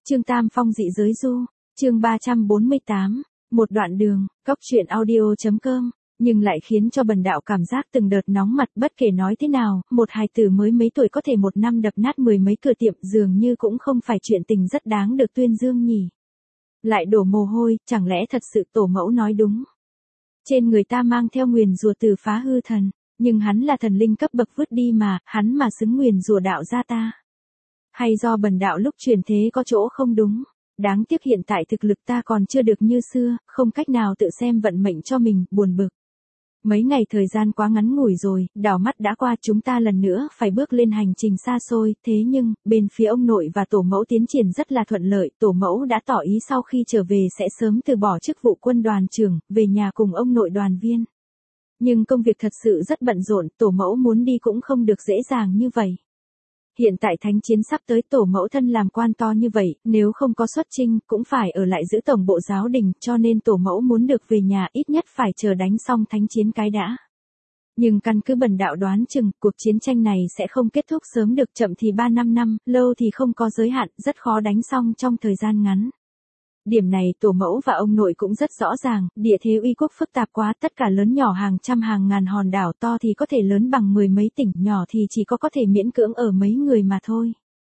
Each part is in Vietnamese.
Trương Tam Phong dị giới du, chương 348, một đoạn đường, góc truyện audio.com, nhưng lại khiến cho Bần Đạo cảm giác từng đợt nóng mặt. Bất kể nói thế nào, một hài tử mới mấy tuổi có thể một năm đập nát mười mấy cửa tiệm dường như cũng không phải chuyện tình rất đáng được tuyên dương nhỉ. Lại đổ mồ hôi, chẳng lẽ thật sự tổ mẫu nói đúng. Trên người ta mang theo nguyền rủa từ phá hư thần, nhưng hắn là thần linh cấp bậc vứt đi mà, hắn mà xứng nguyền rủa đạo gia ta. Hay do Bần Đạo lúc truyền thế có chỗ không đúng. Đáng tiếc hiện tại thực lực ta còn chưa được như xưa, không cách nào tự xem vận mệnh cho mình, buồn bực. Mấy ngày thời gian quá ngắn ngủi rồi, đảo mắt đã qua, chúng ta lần nữa phải bước lên hành trình xa xôi. Thế nhưng, bên phía ông nội và tổ mẫu tiến triển rất là thuận lợi. Tổ mẫu đã tỏ ý sau khi trở về sẽ sớm từ bỏ chức vụ quân đoàn trưởng, về nhà cùng ông nội đoàn viên. Nhưng công việc thật sự rất bận rộn, tổ mẫu muốn đi cũng không được dễ dàng như vậy. Hiện tại thánh chiến sắp tới, tổ mẫu thân làm quan to như vậy, nếu không có xuất chinh, cũng phải ở lại giữ tổng bộ giáo đình, cho nên tổ mẫu muốn được về nhà ít nhất phải chờ đánh xong thánh chiến cái đã. Nhưng căn cứ Bần Đạo đoán chừng, cuộc chiến tranh này sẽ không kết thúc sớm được, chậm thì 3-5 năm, lâu thì không có giới hạn, rất khó đánh xong trong thời gian ngắn. Điểm này tổ mẫu và ông nội cũng rất rõ ràng, địa thế uy quốc phức tạp quá, tất cả lớn nhỏ hàng trăm hàng ngàn hòn đảo, to thì có thể lớn bằng mười mấy tỉnh, nhỏ thì chỉ có thể miễn cưỡng ở mấy người mà thôi.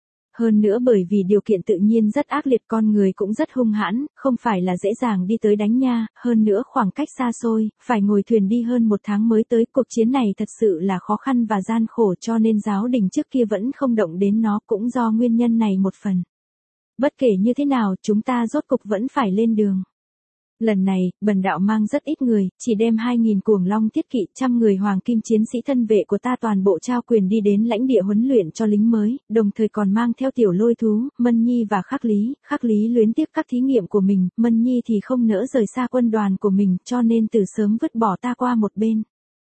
Hơn nữa bởi vì điều kiện tự nhiên rất ác liệt, con người cũng rất hung hãn, không phải là dễ dàng đi tới đánh nha, hơn nữa khoảng cách xa xôi, phải ngồi thuyền đi hơn 1 tháng mới tới. Cuộc chiến này thật sự là khó khăn và gian khổ, cho nên giáo đình trước kia vẫn không động đến nó, cũng do nguyên nhân này một phần. Bất kể như thế nào, chúng ta rốt cục vẫn phải lên đường. Lần này, Bần Đạo mang rất ít người, chỉ đem 2.000 cuồng long thiết kỵ, 100 người hoàng kim chiến sĩ thân vệ của ta toàn bộ trao quyền đi đến lãnh địa huấn luyện cho lính mới, đồng thời còn mang theo tiểu lôi thú, Mân Nhi và Khắc Lý luyến tiếc các thí nghiệm của mình, Mân Nhi thì không nỡ rời xa quân đoàn của mình, cho nên từ sớm vứt bỏ ta qua một bên.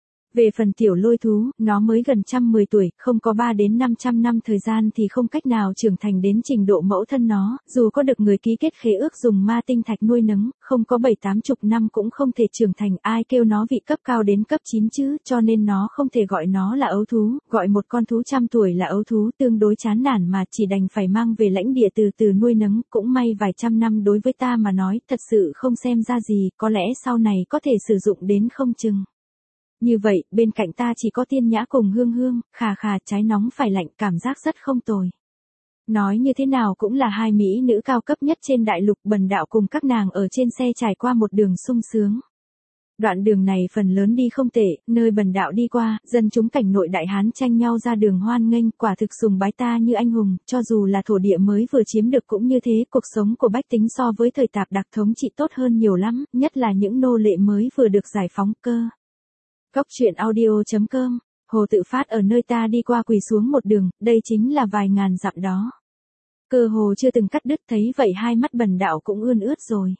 Về phần tiểu lôi thú, nó mới gần 110 tuổi, không có 3 đến 500 năm thời gian thì không cách nào trưởng thành đến trình độ mẫu thân nó, dù có được người ký kết khế ước dùng ma tinh thạch nuôi nấng, không có 7-80 năm cũng không thể trưởng thành. Ai kêu nó vị cấp cao đến cấp 9 chứ, cho nên nó không thể gọi nó là ấu thú, gọi một con thú 100 tuổi là ấu thú tương đối chán nản mà, chỉ đành phải mang về lãnh địa từ từ nuôi nấng. Cũng may vài trăm năm đối với ta mà nói, thật sự không xem ra gì, có lẽ sau này có thể sử dụng đến không chừng. Như vậy, bên cạnh ta chỉ có Tiên Nhã cùng Hương Hương, khà trái nóng phải lạnh, cảm giác rất không tồi. Nói như thế nào cũng là 2 mỹ nữ cao cấp nhất trên đại lục. Bần Đạo cùng các nàng ở trên xe trải qua một đường sung sướng. Đoạn đường này phần lớn đi không tệ, nơi Bần Đạo đi qua, dân chúng cảnh nội đại hán tranh nhau ra đường hoan nghênh, quả thực sùng bái ta như anh hùng, cho dù là thổ địa mới vừa chiếm được cũng như thế. Cuộc sống của bách tính so với thời Tạp Đặc thống trị tốt hơn nhiều lắm, nhất là những nô lệ mới vừa được giải phóng cơ. Góc truyện audio.com, Hồ Tự Phát ở nơi ta đi qua quỳ xuống một đường, đây chính là vài ngàn dặm đó. Cơ hồ chưa từng cắt đứt, thấy vậy hai mắt Bần Đạo cũng ươn ướt rồi.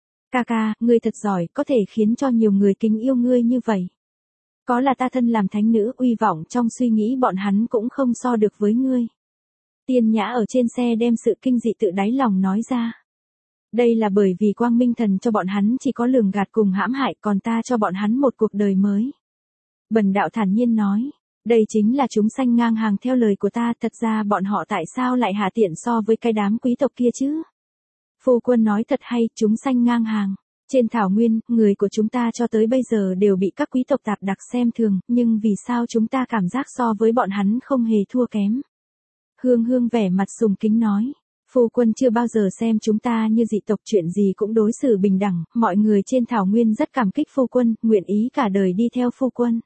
Ca, ngươi thật giỏi, có thể khiến cho nhiều người kính yêu ngươi như vậy. Có là ta thân làm thánh nữ, uy vọng trong suy nghĩ bọn hắn cũng không so được với ngươi. Tiên Nhã ở trên xe đem sự kinh dị tự đáy lòng nói ra. Đây là bởi vì Quang Minh Thần cho bọn hắn chỉ có lường gạt cùng hãm hại, còn ta cho bọn hắn một cuộc đời mới. Bần Đạo thản nhiên nói, đây chính là chúng sanh ngang hàng theo lời của ta, thật ra bọn họ tại sao lại hạ tiện so với cái đám quý tộc kia chứ? Phu quân nói thật hay, chúng sanh ngang hàng. Trên thảo nguyên, người của chúng ta cho tới bây giờ đều bị các quý tộc Tạp Đặc xem thường, nhưng vì sao chúng ta cảm giác so với bọn hắn không hề thua kém? Hương Hương vẻ mặt sùng kính nói. Phu quân chưa bao giờ xem chúng ta như dị tộc, chuyện gì cũng đối xử bình đẳng, mọi người trên thảo nguyên rất cảm kích phu quân, nguyện ý cả đời đi theo phu quân.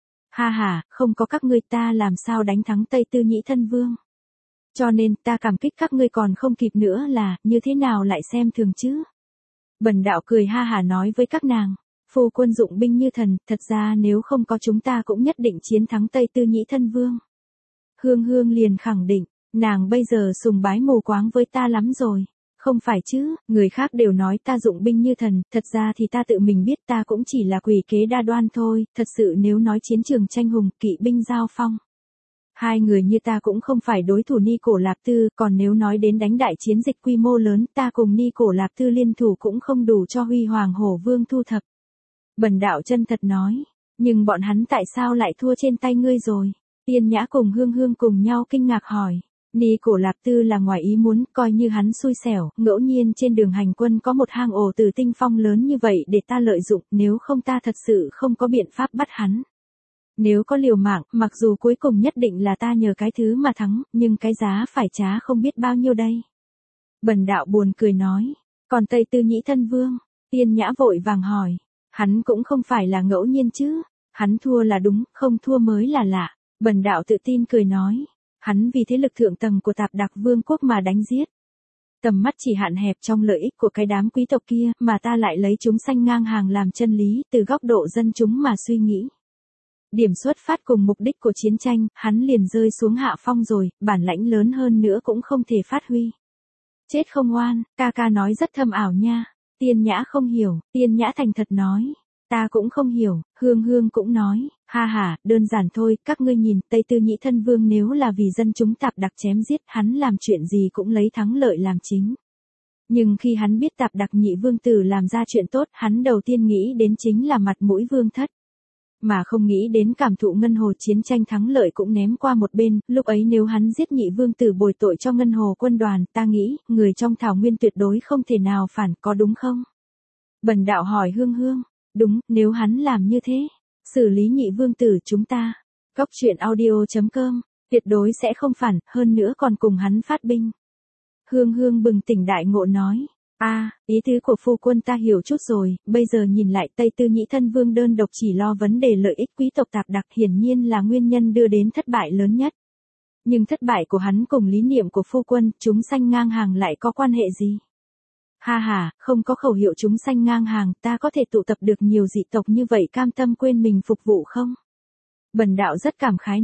Ha, không có các ngươi ta làm sao đánh thắng Tây Tư Nhĩ Thân Vương. Cho nên ta cảm kích các ngươi, còn không kịp nữa là, như thế nào lại xem thường chứ? Bần Đạo cười ha nói với các nàng, phu quân dụng binh như thần, thật ra nếu không có chúng ta cũng nhất định chiến thắng Tây Tư Nhĩ Thân Vương. Hương Hương liền khẳng định. Nàng bây giờ sùng bái mù quáng với ta lắm rồi. Không phải chứ, người khác đều nói ta dụng binh như thần, thật ra thì ta tự mình biết ta cũng chỉ là quỷ kế đa đoan thôi, thật sự nếu nói chiến trường tranh hùng, kỵ binh giao phong. 2 người như ta cũng không phải đối thủ Ni Cổ Lạp Tư, còn nếu nói đến đánh đại chiến dịch quy mô lớn, ta cùng Ni Cổ Lạp Tư liên thủ cũng không đủ cho Huy Hoàng Hổ Vương thu thập. Bần Đạo chân thật nói, nhưng bọn hắn tại sao lại thua trên tay ngươi rồi? Tiên Nhã cùng Hương Hương cùng nhau kinh ngạc hỏi. Ni Cổ Lạp Tư là ngoài ý muốn, coi như hắn xui xẻo, ngẫu nhiên trên đường hành quân có một hang ổ từ tinh phong lớn như vậy để ta lợi dụng, nếu không ta thật sự không có biện pháp bắt hắn. Nếu có liều mạng, mặc dù cuối cùng nhất định là ta nhờ cái thứ mà thắng, nhưng cái giá phải trả không biết bao nhiêu đây. Bần đạo buồn cười nói, còn Tây Tư Nhĩ Thân Vương, Tiên Nhã vội vàng hỏi, hắn cũng không phải là ngẫu nhiên chứ, hắn thua là đúng, không thua mới là lạ. Bần đạo tự tin cười nói, hắn vì thế lực thượng tầng của Tạp Đạc Vương quốc mà đánh giết. Tầm mắt chỉ hạn hẹp trong lợi ích của cái đám quý tộc kia, mà ta lại lấy chúng sanh ngang hàng làm chân lý, từ góc độ dân chúng mà suy nghĩ. Điểm xuất phát cùng mục đích của chiến tranh, hắn liền rơi xuống hạ phong rồi, bản lãnh lớn hơn nữa cũng không thể phát huy. Chết không oan, ca ca nói rất thâm ảo nha. Tiên Nhã không hiểu, Tiên Nhã thành thật nói. Ta cũng không hiểu, Hương Hương cũng nói, ha ha, đơn giản thôi, các ngươi nhìn, Tây Tư Nhĩ Thân Vương nếu là vì dân chúng Tạp Đạc chém giết, hắn làm chuyện gì cũng lấy thắng lợi làm chính. Nhưng khi hắn biết Tạp Đạc nhị vương tử làm ra chuyện tốt, hắn đầu tiên nghĩ đến chính là mặt mũi vương thất. Mà không nghĩ đến cảm thụ ngân hồ chiến tranh thắng lợi cũng ném qua một bên, lúc ấy nếu hắn giết nhị vương tử bồi tội cho ngân hồ quân đoàn, ta nghĩ, người trong thảo nguyên tuyệt đối không thể nào phản, có đúng không? Bần đạo hỏi Hương Hương, đúng, nếu hắn làm như thế, xử lý nhị vương tử chúng ta, Góc Truyện Audio.com, tuyệt đối sẽ không phản, hơn nữa còn cùng hắn phát binh. Hương Hương bừng tỉnh đại ngộ nói, ý tứ của phu quân ta hiểu chút rồi, bây giờ nhìn lại Tây Tư Nhĩ Thân Vương đơn độc chỉ lo vấn đề lợi ích quý tộc Tạp Đạc hiển nhiên là nguyên nhân đưa đến thất bại lớn nhất. Nhưng thất bại của hắn cùng lý niệm của phu quân, chúng sanh ngang hàng lại có quan hệ gì? Ha ha, không có khẩu hiệu chúng sanh ngang hàng, ta có thể tụ tập được nhiều dị tộc như vậy cam tâm quên mình phục vụ không? Bần đạo rất cảm khái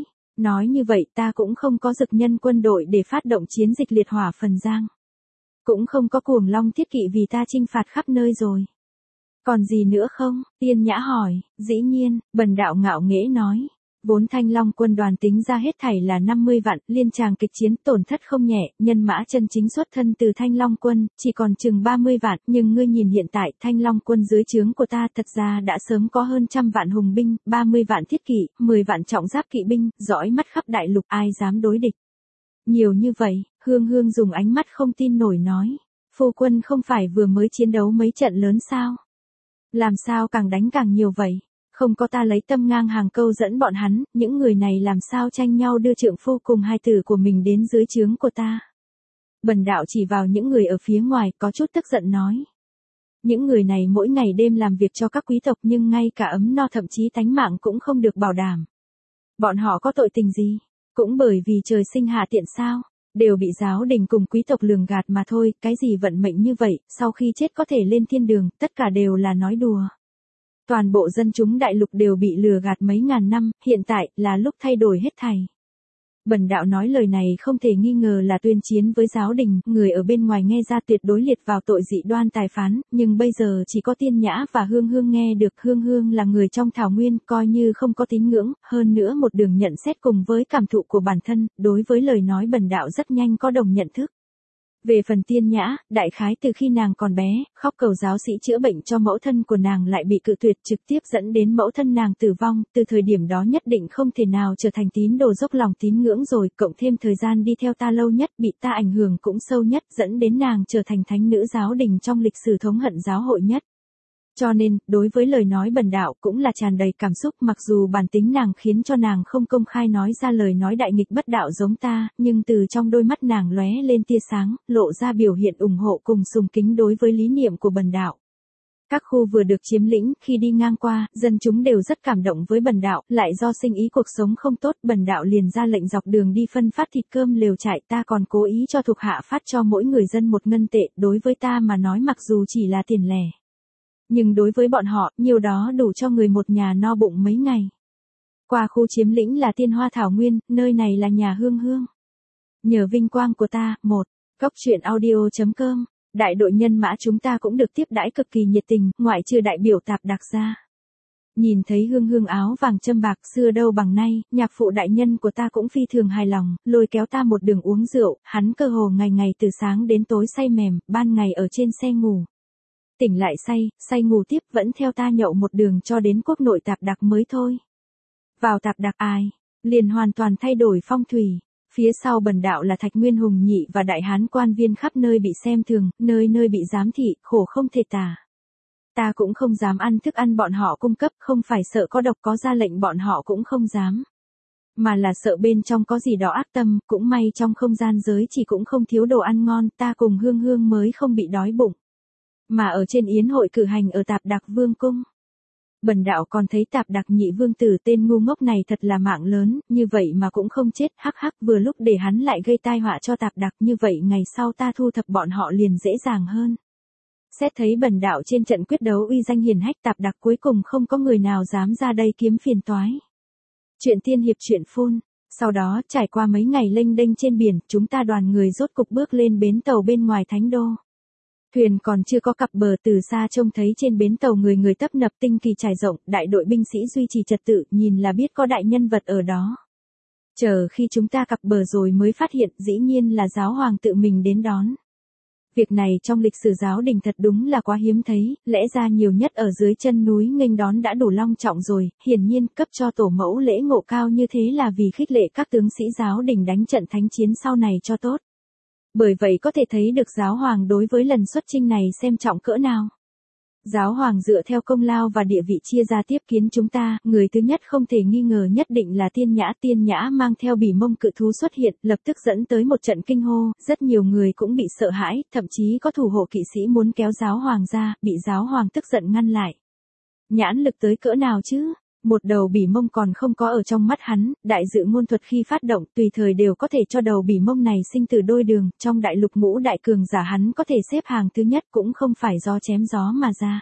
nói như vậy ta cũng không có dực nhân quân đội để phát động chiến dịch liệt hỏa Phần Giang. Cũng không có cuồng long thiết kỵ vì ta chinh phạt khắp nơi rồi. Còn gì nữa không? Tiên Nhã hỏi, dĩ nhiên, bần đạo ngạo nghễ nói. Vốn Thanh Long quân đoàn tính ra hết thảy là 50 vạn, liên tràng kịch chiến tổn thất không nhẹ, nhân mã chân chính xuất thân từ Thanh Long quân, chỉ còn chừng 30 vạn, nhưng ngươi nhìn hiện tại Thanh Long quân dưới trướng của ta thật ra đã sớm có hơn 100 vạn hùng binh, 30 vạn thiết kỵ, 10 vạn trọng giáp kỵ binh, dõi mắt khắp đại lục ai dám đối địch. Nhiều như vậy, Hương Hương dùng ánh mắt không tin nổi nói, phu quân không phải vừa mới chiến đấu mấy trận lớn sao? Làm sao càng đánh càng nhiều vậy? Không có ta lấy tâm ngang hàng câu dẫn bọn hắn, những người này làm sao tranh nhau đưa trượng phu cùng hai tử của mình đến dưới trướng của ta. Bần đạo chỉ vào những người ở phía ngoài, có chút tức giận nói. Những người này mỗi ngày đêm làm việc cho các quý tộc nhưng ngay cả ấm no thậm chí tánh mạng cũng không được bảo đảm. Bọn họ có tội tình gì? Cũng bởi vì trời sinh hạ tiện sao? Đều bị giáo đình cùng quý tộc lường gạt mà thôi, cái gì vận mệnh như vậy, sau khi chết có thể lên thiên đường, tất cả đều là nói đùa. Toàn bộ dân chúng đại lục đều bị lừa gạt mấy ngàn năm, hiện tại là lúc thay đổi hết thảy. Bần đạo nói lời này không thể nghi ngờ là tuyên chiến với giáo đình, người ở bên ngoài nghe ra tuyệt đối liệt vào tội dị đoan tài phán, nhưng bây giờ chỉ có Tiên Nhã và Hương Hương nghe được. Hương Hương là người trong thảo nguyên, coi như không có tín ngưỡng, hơn nữa một đường nhận xét cùng với cảm thụ của bản thân, đối với lời nói bần đạo rất nhanh có đồng nhận thức. Về phần Tiên Nhã, đại khái từ khi nàng còn bé, khóc cầu giáo sĩ chữa bệnh cho mẫu thân của nàng lại bị cự tuyệt, trực tiếp dẫn đến mẫu thân nàng tử vong, từ thời điểm đó nhất định không thể nào trở thành tín đồ dốc lòng tín ngưỡng rồi, cộng thêm thời gian đi theo ta lâu nhất, bị ta ảnh hưởng cũng sâu nhất, dẫn đến nàng trở thành thánh nữ giáo đình trong lịch sử thống hận giáo hội nhất. Cho nên, đối với lời nói bần đạo cũng là tràn đầy cảm xúc, mặc dù bản tính nàng khiến cho nàng không công khai nói ra lời nói đại nghịch bất đạo giống ta, nhưng từ trong đôi mắt nàng lóe lên tia sáng, lộ ra biểu hiện ủng hộ cùng sùng kính đối với lý niệm của bần đạo. Các khu vừa được chiếm lĩnh, khi đi ngang qua, dân chúng đều rất cảm động với bần đạo, lại do sinh ý cuộc sống không tốt, bần đạo liền ra lệnh dọc đường đi phân phát thịt cơm lều trại, ta còn cố ý cho thuộc hạ phát cho mỗi người dân 1 ngân tệ, đối với ta mà nói mặc dù chỉ là tiền lẻ. Nhưng đối với bọn họ, nhiều đó đủ cho người một nhà no bụng mấy ngày. Qua khu chiếm lĩnh là Tiên Hoa Thảo Nguyên, nơi này là nhà Hương Hương. Nhờ vinh quang của ta, Góc Truyện Audio.com, đại đội nhân mã chúng ta cũng được tiếp đãi cực kỳ nhiệt tình, ngoại trừ đại biểu Tạp Đạc ra. Nhìn thấy Hương Hương áo vàng châm bạc xưa đâu bằng nay, nhạc phụ đại nhân của ta cũng phi thường hài lòng, lôi kéo ta một đường uống rượu, hắn cơ hồ ngày ngày từ sáng đến tối say mềm, ban ngày ở trên xe ngủ. Tỉnh lại say ngủ tiếp vẫn theo ta nhậu một đường cho đến quốc nội Tạp Đạc mới thôi. Vào Tạp Đạc liền hoàn toàn thay đổi phong thủy. Phía sau bần đạo là Thạch Nguyên Hùng nhị và đại hán quan viên khắp nơi bị xem thường, nơi nơi bị giám thị, khổ không thể tả. Ta cũng không dám ăn thức ăn bọn họ cung cấp, không phải sợ có độc có ra lệnh bọn họ cũng không dám. Mà là sợ bên trong có gì đó ác tâm, cũng may trong không gian giới chỉ cũng không thiếu đồ ăn ngon, ta cùng Hương Hương mới không bị đói bụng. Mà ở trên yến hội cử hành ở Tạp Đạc Vương cung. Bần đạo còn thấy Tạp Đạc nhị vương tử tên ngu ngốc này thật là mạng lớn, như vậy mà cũng không chết, hắc hắc, vừa lúc để hắn lại gây tai họa cho Tạp Đạc, như vậy ngày sau ta thu thập bọn họ liền dễ dàng hơn. Xét thấy bần đạo trên trận quyết đấu uy danh hiển hách, Tạp Đạc cuối cùng không có người nào dám ra đây kiếm phiền toái. Chuyện tiên hiệp chuyện phun. Sau đó, trải qua mấy ngày lênh đênh trên biển, chúng ta đoàn người rốt cục bước lên bến tàu bên ngoài Thánh Đô. Thuyền còn chưa có cập bờ, từ xa trông thấy trên bến tàu người người tấp nập, tinh kỳ trải rộng, đại đội binh sĩ duy trì trật tự, nhìn là biết có đại nhân vật ở đó. Chờ khi chúng ta cập bờ rồi mới phát hiện, dĩ nhiên là giáo hoàng tự mình đến đón. Việc này trong lịch sử giáo đình thật đúng là quá hiếm thấy, lẽ ra nhiều nhất ở dưới chân núi nghênh đón đã đủ long trọng rồi, hiển nhiên cấp cho tổ mẫu lễ ngộ cao như thế là vì khích lệ các tướng sĩ giáo đình đánh trận thánh chiến sau này cho tốt. Bởi vậy có thể thấy được giáo hoàng đối với lần xuất chinh này xem trọng cỡ nào. Giáo hoàng dựa theo công lao và địa vị chia ra tiếp kiến chúng ta, người thứ nhất không thể nghi ngờ nhất định là Tiên Nhã mang theo bỉ mông cự thú xuất hiện, lập tức dẫn tới một trận kinh hô, rất nhiều người cũng bị sợ hãi, thậm chí có thủ hộ kỵ sĩ muốn kéo giáo hoàng ra, bị giáo hoàng tức giận ngăn lại. Nhãn lực tới cỡ nào chứ? Một đầu bỉ mông còn không có ở trong mắt hắn, đại dự ngôn thuật khi phát động tùy thời đều có thể cho đầu bỉ mông này sinh từ đôi đường, trong đại lục ngũ đại cường giả hắn có thể xếp hàng thứ nhất cũng không phải do chém gió mà ra.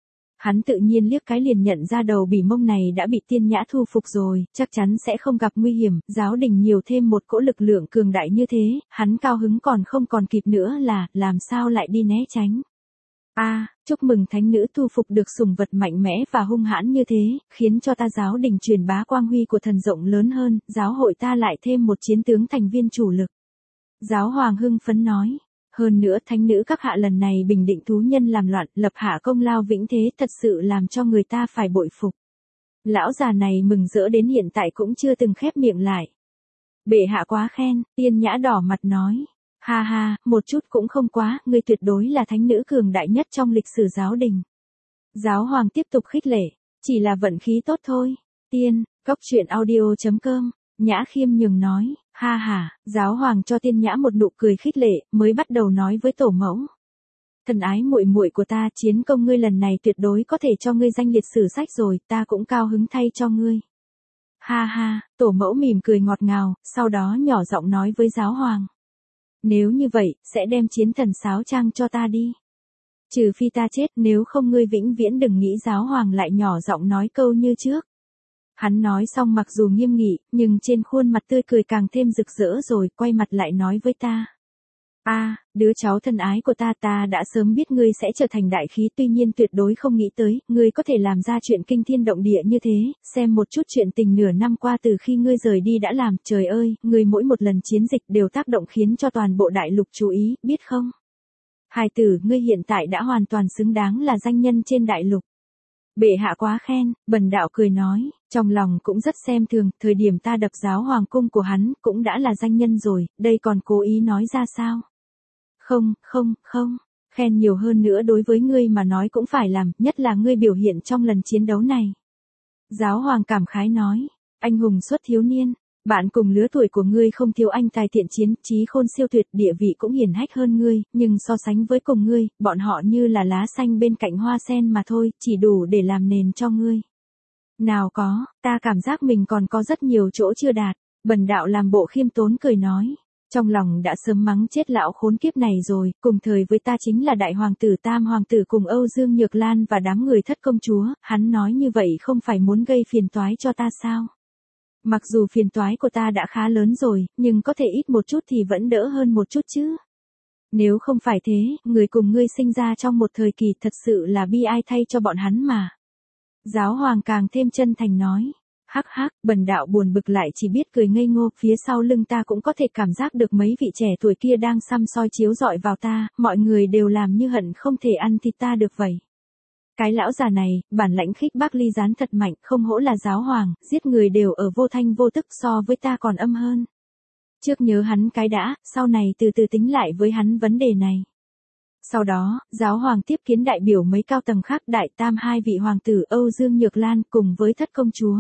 Hắn tự nhiên liếc cái liền nhận ra đầu bỉ mông này đã bị Tiên Nhã thu phục rồi, chắc chắn sẽ không gặp nguy hiểm, giáo đình nhiều thêm một cỗ lực lượng cường đại như thế, hắn cao hứng còn không còn kịp nữa là, làm sao lại đi né tránh. Chúc mừng thánh nữ thu phục được sủng vật mạnh mẽ và hung hãn như thế, khiến cho ta giáo đình truyền bá quang huy của thần rộng lớn hơn, giáo hội ta lại thêm một chiến tướng thành viên chủ lực. Giáo hoàng hưng phấn nói, hơn nữa thánh nữ các hạ lần này bình định thú nhân làm loạn, lập hạ công lao vĩnh thế, thật sự làm cho người ta phải bội phục. Lão già này mừng rỡ đến hiện tại cũng chưa từng khép miệng lại. Bệ hạ quá khen, Tiên Nhã đỏ mặt nói. Ha ha, một chút cũng không quá, ngươi tuyệt đối là thánh nữ cường đại nhất trong lịch sử giáo đình. Giáo hoàng tiếp tục khích lệ, chỉ là vận khí tốt thôi. Cóc truyện audio.com, Nhã khiêm nhường nói, ha ha, giáo hoàng cho Tiên Nhã một nụ cười khích lệ, mới bắt đầu nói với tổ mẫu. Thần ái muội muội của ta, chiến công ngươi lần này tuyệt đối có thể cho ngươi danh liệt sử sách rồi, ta cũng cao hứng thay cho ngươi. Ha ha, tổ mẫu mỉm cười ngọt ngào, sau đó nhỏ giọng nói với giáo hoàng. Nếu như vậy, sẽ đem chiến thần sáo trang cho ta đi. Trừ phi ta chết, nếu không ngươi vĩnh viễn đừng nghĩ. Giáo hoàng lại nhỏ giọng nói câu như trước. Hắn nói xong mặc dù nghiêm nghị, nhưng trên khuôn mặt tươi cười càng thêm rực rỡ rồi, quay mặt lại nói với ta. Đứa cháu thân ái của ta, ta đã sớm biết ngươi sẽ trở thành đại khí, tuy nhiên tuyệt đối không nghĩ tới, ngươi có thể làm ra chuyện kinh thiên động địa như thế, xem một chút chuyện tình nửa năm qua từ khi ngươi rời đi đã làm, trời ơi, ngươi mỗi một lần chiến dịch đều tác động khiến cho toàn bộ đại lục chú ý, biết không? Hài tử, ngươi hiện tại đã hoàn toàn xứng đáng là danh nhân trên đại lục. Bệ hạ quá khen, bần đạo cười nói, trong lòng cũng rất xem thường, thời điểm ta đập giáo hoàng cung của hắn, cũng đã là danh nhân rồi, đây còn cố ý nói ra sao? Không, khen nhiều hơn nữa đối với ngươi mà nói cũng phải làm, nhất là ngươi biểu hiện trong lần chiến đấu này. Giáo hoàng cảm khái nói, anh hùng xuất thiếu niên, bạn cùng lứa tuổi của ngươi không thiếu anh tài thiện chiến, trí khôn siêu tuyệt, địa vị cũng hiển hách hơn ngươi, nhưng so sánh với cùng ngươi, bọn họ như là lá xanh bên cạnh hoa sen mà thôi, chỉ đủ để làm nền cho ngươi. Nào có, ta cảm giác mình còn có rất nhiều chỗ chưa đạt, bần đạo làm bộ khiêm tốn cười nói. Trong lòng đã sớm mắng chết lão khốn kiếp này rồi, cùng thời với ta chính là đại hoàng tử Tam hoàng tử cùng Âu Dương Nhược Lan và đám người thất công chúa, hắn nói như vậy không phải muốn gây phiền toái cho ta sao? Mặc dù phiền toái của ta đã khá lớn rồi, nhưng có thể ít một chút thì vẫn đỡ hơn một chút chứ. Nếu không phải thế, người cùng ngươi sinh ra trong một thời kỳ thật sự là bi ai thay cho bọn hắn mà. Giáo hoàng càng thêm chân thành nói. Hắc, bần đạo buồn bực lại chỉ biết cười ngây ngô, phía sau lưng ta cũng có thể cảm giác được mấy vị trẻ tuổi kia đang săm soi chiếu rọi vào ta, mọi người đều làm như hận không thể ăn thịt ta được vậy. Cái lão già này, bản lãnh khích bác ly gián thật mạnh, không hổ là giáo hoàng, giết người đều ở vô thanh vô tức, so với ta còn âm hơn. Trước nhớ hắn cái đã, sau này từ từ tính lại với hắn vấn đề này. Sau đó, giáo hoàng tiếp kiến đại biểu mấy cao tầng khác, đại tam hai vị hoàng tử Âu Dương Nhược Lan cùng với thất công chúa.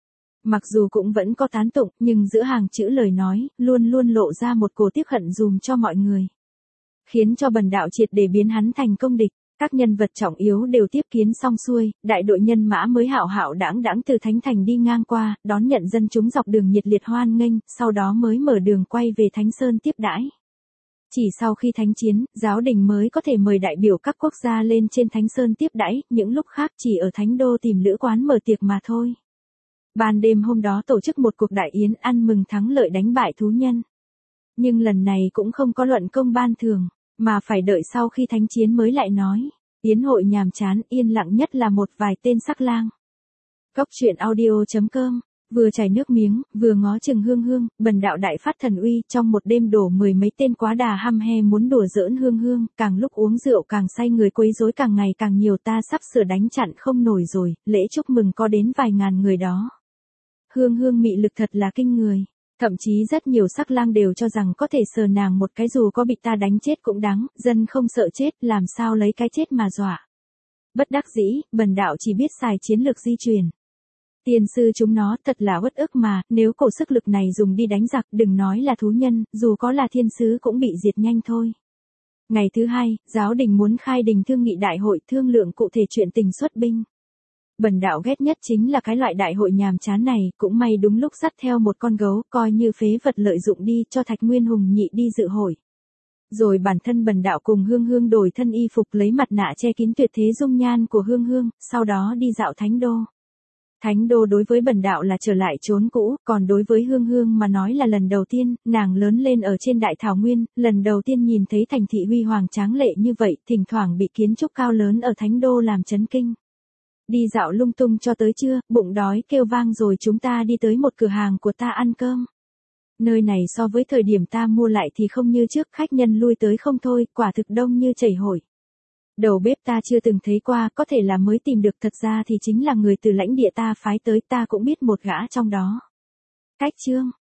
Mặc dù cũng vẫn có tán tụng, nhưng giữa hàng chữ lời nói, luôn luôn lộ ra một cổ tiếc hận dùm cho mọi người. Khiến cho bần đạo triệt để biến hắn thành công địch. Các nhân vật trọng yếu đều tiếp kiến xong xuôi, đại đội nhân mã mới hạo hạo đãng đãng từ Thánh Thành đi ngang qua, đón nhận dân chúng dọc đường nhiệt liệt hoan nghênh, sau đó mới mở đường quay về Thánh Sơn tiếp đãi. Chỉ sau khi thánh chiến, giáo đình mới có thể mời đại biểu các quốc gia lên trên Thánh Sơn tiếp đãi, những lúc khác chỉ ở Thánh Đô tìm lữ quán mở tiệc mà thôi. Ban đêm hôm đó tổ chức một cuộc đại yến ăn mừng thắng lợi đánh bại thú nhân. Nhưng lần này cũng không có luận công ban thưởng, mà phải đợi sau khi thánh chiến mới lại nói. Yến hội nhàm chán, yên lặng nhất là một vài tên sắc lang. Cốc truyện audio.com, vừa chảy nước miếng, vừa ngó chừng Hương Hương, bần đạo đại phát thần uy, trong một đêm đổ mười mấy tên quá đà hăm he muốn đùa giỡn Hương Hương, càng lúc uống rượu càng say, người quấy rối càng ngày càng nhiều, ta sắp sửa đánh chặn không nổi rồi, lễ chúc mừng có đến vài ngàn người đó. Hương Hương mị lực thật là kinh người. Thậm chí rất nhiều sắc lang đều cho rằng có thể sờ nàng một cái dù có bị ta đánh chết cũng đáng, dân không sợ chết, làm sao lấy cái chết mà dọa. Bất đắc dĩ, bần đạo chỉ biết xài chiến lược di truyền. Tiền sư chúng nó thật là uất ức mà, nếu cổ sức lực này dùng đi đánh giặc, đừng nói là thú nhân, dù có là thiên sứ cũng bị diệt nhanh thôi. Ngày thứ hai, giáo đình muốn khai đình thương nghị đại hội thương lượng cụ thể chuyện tình xuất binh. Bần đạo ghét nhất chính là cái loại đại hội nhàm chán này, cũng may đúng lúc dắt theo một con gấu, coi như phế vật lợi dụng đi, cho Thạch Nguyên Hùng nhị đi dự hội. Rồi bản thân bần đạo cùng Hương Hương đổi thân y phục, lấy mặt nạ che kín tuyệt thế dung nhan của Hương Hương, sau đó đi dạo Thánh Đô. Thánh Đô đối với bần đạo là trở lại chốn cũ, còn đối với Hương Hương mà nói là lần đầu tiên, nàng lớn lên ở trên đại thảo nguyên, lần đầu tiên nhìn thấy thành thị huy hoàng tráng lệ như vậy, thỉnh thoảng bị kiến trúc cao lớn ở Thánh Đô làm chấn kinh. Đi dạo lung tung cho tới trưa, bụng đói kêu vang rồi chúng ta đi tới một cửa hàng của ta ăn cơm. Nơi này so với thời điểm ta mua lại thì không như trước, khách nhân lui tới không thôi, quả thực đông như chảy hội. Đầu bếp ta chưa từng thấy qua, có thể là mới tìm được, thật ra thì chính là người từ lãnh địa ta phái tới, ta cũng biết một gã trong đó. Cách chương